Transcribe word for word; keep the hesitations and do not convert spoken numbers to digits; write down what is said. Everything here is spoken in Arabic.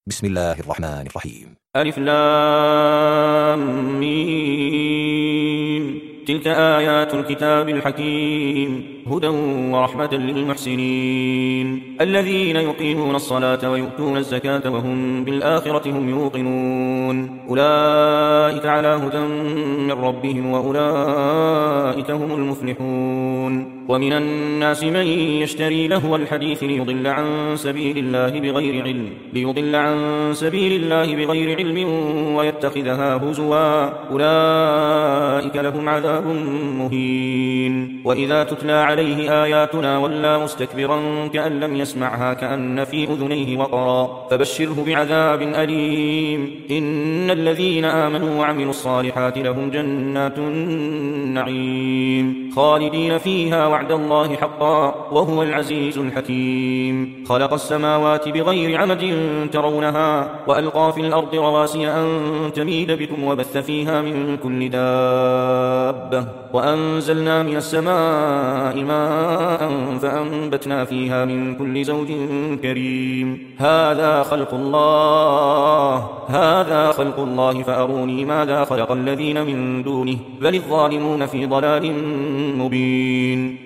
بسم الله الرحمن الرحيم. ألف لام ميم. تلك آيات الكتاب الحكيم هدى ورحمة للمحسنين الذين يقيمون الصلاة ويؤتون الزكاة وهم بالآخرة هم يوقنون أولئك على هدى من ربهم وأولئك هم المفلحون. ومن الناس من يشتري لهو الحديث ليضل عن سبيل الله بغير علم ليضل عن سبيل الله بغير علم ويتخذها هزوا أولئك لهم عذاب مهين. وإذا تتلى عليه آياتنا ولى مستكبرا كأن لم يسمعها كأن في أذنيه وقرا فبشره بعذاب أليم. إن الذين آمنوا وعملوا الصالحات لهم جنات النعيم خالدين فيها وعد الله حقا وهو العزيز الحكيم. خلق السماوات بغير عمد ترونها وألقى في الأرض رواسي أن تميد بكم وبث فيها من كل دابة وأنزلنا من السماء ماء فأنبتنا فيها من كل زوج كريم. هذا خلق الله هذا خلق الله فأروني ماذا خلق الذين من دونه بل الظالمون في ضلال مبين.